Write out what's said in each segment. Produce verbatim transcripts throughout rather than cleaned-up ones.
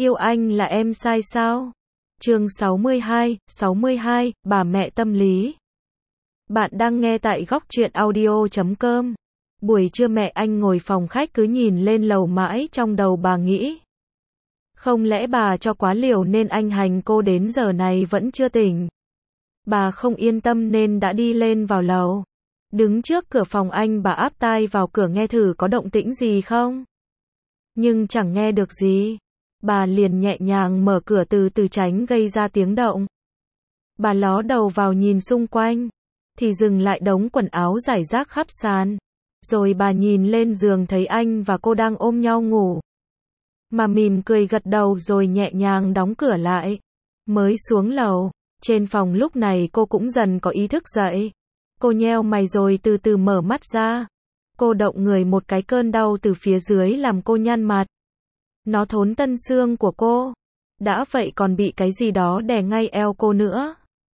Yêu anh là em sai sao? Chương sáu mươi hai, sáu mươi hai, bà mẹ tâm lý. Bạn đang nghe tại góc truyện audio chấm com. Buổi trưa mẹ anh ngồi phòng khách cứ nhìn lên lầu mãi, trong đầu bà nghĩ. Không lẽ bà cho quá liều nên anh hành cô đến giờ này vẫn chưa tỉnh. Bà không yên tâm nên đã đi lên vào lầu. Đứng trước cửa phòng anh, bà áp tai vào cửa nghe thử có động tĩnh gì không. Nhưng chẳng nghe được gì. Bà liền nhẹ nhàng mở cửa từ từ tránh gây ra tiếng động. Bà ló đầu vào nhìn xung quanh, thì dừng lại đống quần áo rải rác khắp sàn. Rồi bà nhìn lên giường thấy anh và cô đang ôm nhau ngủ. Mà mỉm cười gật đầu rồi nhẹ nhàng đóng cửa lại. Mới xuống lầu, trên phòng lúc này cô cũng dần có ý thức dậy. Cô nheo mày rồi từ từ mở mắt ra. Cô động người một cái, cơn đau từ phía dưới làm cô nhăn mặt. Nó thốn tân xương của cô. Đã vậy còn bị cái gì đó đè ngay eo cô nữa.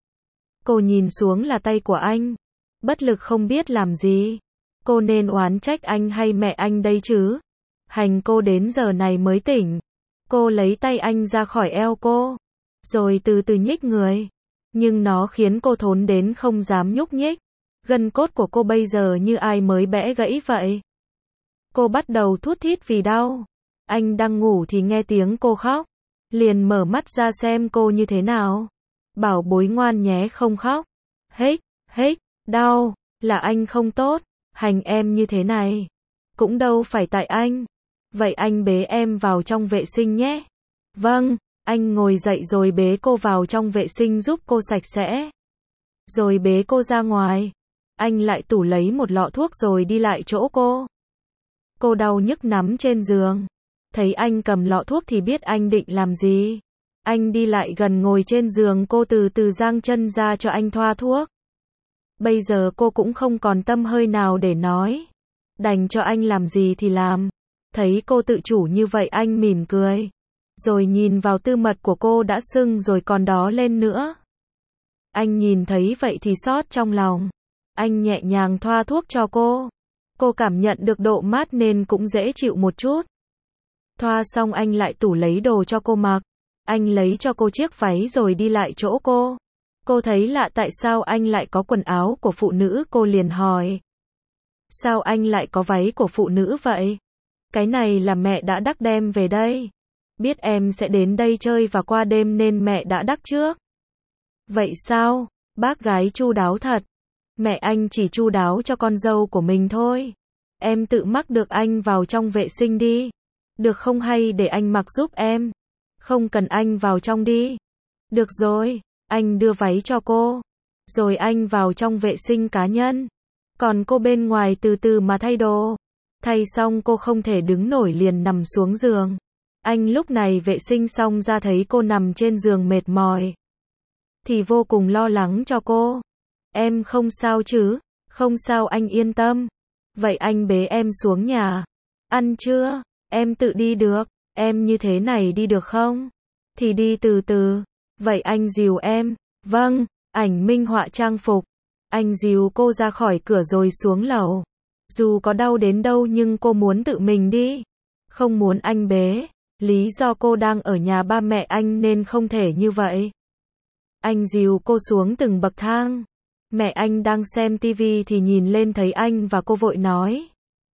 Cô nhìn xuống là tay của anh. Bất lực không biết làm gì. Cô nên oán trách anh hay mẹ anh đây chứ? Hành cô đến giờ này mới tỉnh. Cô lấy tay anh ra khỏi eo cô. Rồi từ từ nhích người. Nhưng nó khiến cô thốn đến không dám nhúc nhích. Gân cốt của cô bây giờ như ai mới bẽ gãy vậy. Cô bắt đầu thút thít vì đau. Anh đang ngủ thì nghe tiếng cô khóc. Liền mở mắt ra xem cô như thế nào. Bảo bối ngoan nhé, không khóc. Hếch, hếch, đau, là anh không tốt. Hành em như thế này. Cũng đâu phải tại anh. Vậy anh bế em vào trong vệ sinh nhé. Vâng, anh ngồi dậy rồi bế cô vào trong vệ sinh giúp cô sạch sẽ. Rồi bế cô ra ngoài. Anh lại tủ lấy một lọ thuốc rồi đi lại chỗ cô. Cô đau nhức nằm trên giường. Thấy anh cầm lọ thuốc thì biết anh định làm gì. Anh đi lại gần ngồi trên giường cô, từ từ giang chân ra cho anh thoa thuốc. Bây giờ cô cũng không còn tâm hơi nào để nói. Đành cho anh làm gì thì làm. Thấy cô tự chủ như vậy anh mỉm cười. Rồi nhìn vào tư mật của cô đã sưng rồi còn đó lên nữa. Anh nhìn thấy vậy thì xót trong lòng. Anh nhẹ nhàng thoa thuốc cho cô. Cô cảm nhận được độ mát nên cũng dễ chịu một chút. Thoa xong anh lại tủ lấy đồ cho cô mặc. Anh lấy cho cô chiếc váy rồi đi lại chỗ cô. Cô thấy lạ tại sao anh lại có quần áo của phụ nữ, cô liền hỏi. Sao anh lại có váy của phụ nữ vậy? Cái này là mẹ đã đắc đem về đây. Biết em sẽ đến đây chơi và qua đêm nên mẹ đã đắc trước. Vậy sao? Bác gái chu đáo thật. Mẹ anh chỉ chu đáo cho con dâu của mình thôi. Em tự mắc được anh vào trong vệ sinh đi. Được không, hay để anh mặc giúp em? Không cần, anh vào trong đi. Được rồi, anh đưa váy cho cô. Rồi anh vào trong vệ sinh cá nhân. Còn cô bên ngoài từ từ mà thay đồ. Thay xong cô không thể đứng nổi liền nằm xuống giường. Anh lúc này vệ sinh xong ra thấy cô nằm trên giường mệt mỏi. Thì vô cùng lo lắng cho cô. Em không sao chứ? Không sao, anh yên tâm. Vậy anh bế em xuống nhà. Ăn chưa? Em tự đi được. Em như thế này đi được không? Thì đi từ từ. Vậy anh dìu em. Vâng. Ảnh minh họa trang phục. Anh dìu cô ra khỏi cửa rồi xuống lầu. Dù có đau đến đâu nhưng cô muốn tự mình đi. Không muốn anh bế. Lý do cô đang ở nhà ba mẹ anh nên không thể như vậy. Anh dìu cô xuống từng bậc thang. Mẹ anh đang xem tivi thì nhìn lên thấy anh và cô vội nói.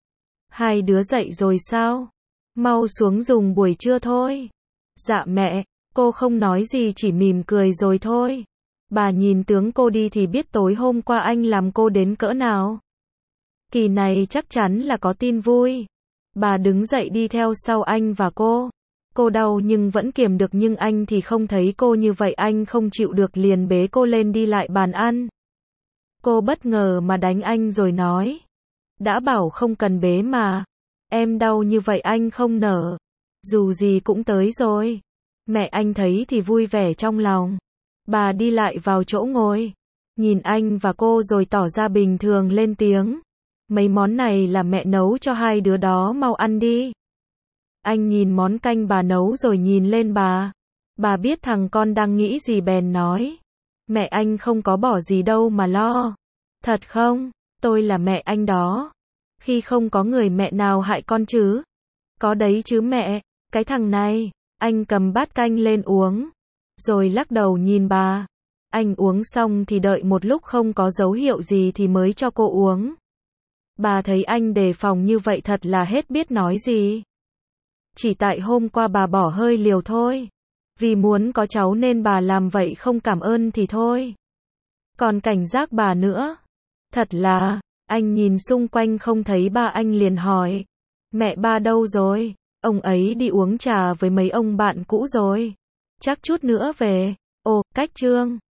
Hai đứa dậy rồi sao? Mau xuống dùng buổi trưa thôi. Dạ mẹ. Cô không nói gì, chỉ mỉm cười rồi thôi. Bà nhìn tướng cô đi thì biết tối hôm qua anh làm cô đến cỡ nào. Kỳ này chắc chắn là có tin vui. Bà đứng dậy đi theo sau anh và cô. Cô đau nhưng vẫn kiềm được, nhưng anh thì không thấy cô như vậy, anh không chịu được liền bế cô lên đi lại bàn ăn. Cô bất ngờ mà đánh anh rồi nói. Đã bảo không cần bế mà. Em đau như vậy anh không nở. Dù gì cũng tới rồi. Mẹ anh thấy thì vui vẻ trong lòng. Bà đi lại vào chỗ ngồi. Nhìn anh và cô rồi tỏ ra bình thường lên tiếng. Mấy món này là mẹ nấu cho hai đứa đó, mau ăn đi. Anh nhìn món canh bà nấu rồi nhìn lên bà. Bà biết thằng con đang nghĩ gì bèn nói. Mẹ anh không có bỏ gì đâu mà lo. Thật không? Tôi là mẹ anh đó. Khi không có người mẹ nào hại con chứ. Có đấy chứ mẹ. Cái thằng này. Anh cầm bát canh lên uống, rồi lắc đầu nhìn bà. Anh uống xong thì đợi một lúc không có dấu hiệu gì thì mới cho cô uống. Bà thấy anh đề phòng như vậy thật là hết biết nói gì. Chỉ tại hôm qua bà bỏ hơi liều thôi. Vì muốn có cháu nên bà làm vậy, không cảm ơn thì thôi. Còn cảnh giác bà nữa. Thật là, anh nhìn xung quanh không thấy ba, anh liền hỏi. Mẹ ba đâu rồi? Ông ấy đi uống trà với mấy ông bạn cũ rồi. Chắc chút nữa về. Ồ, cách Trương.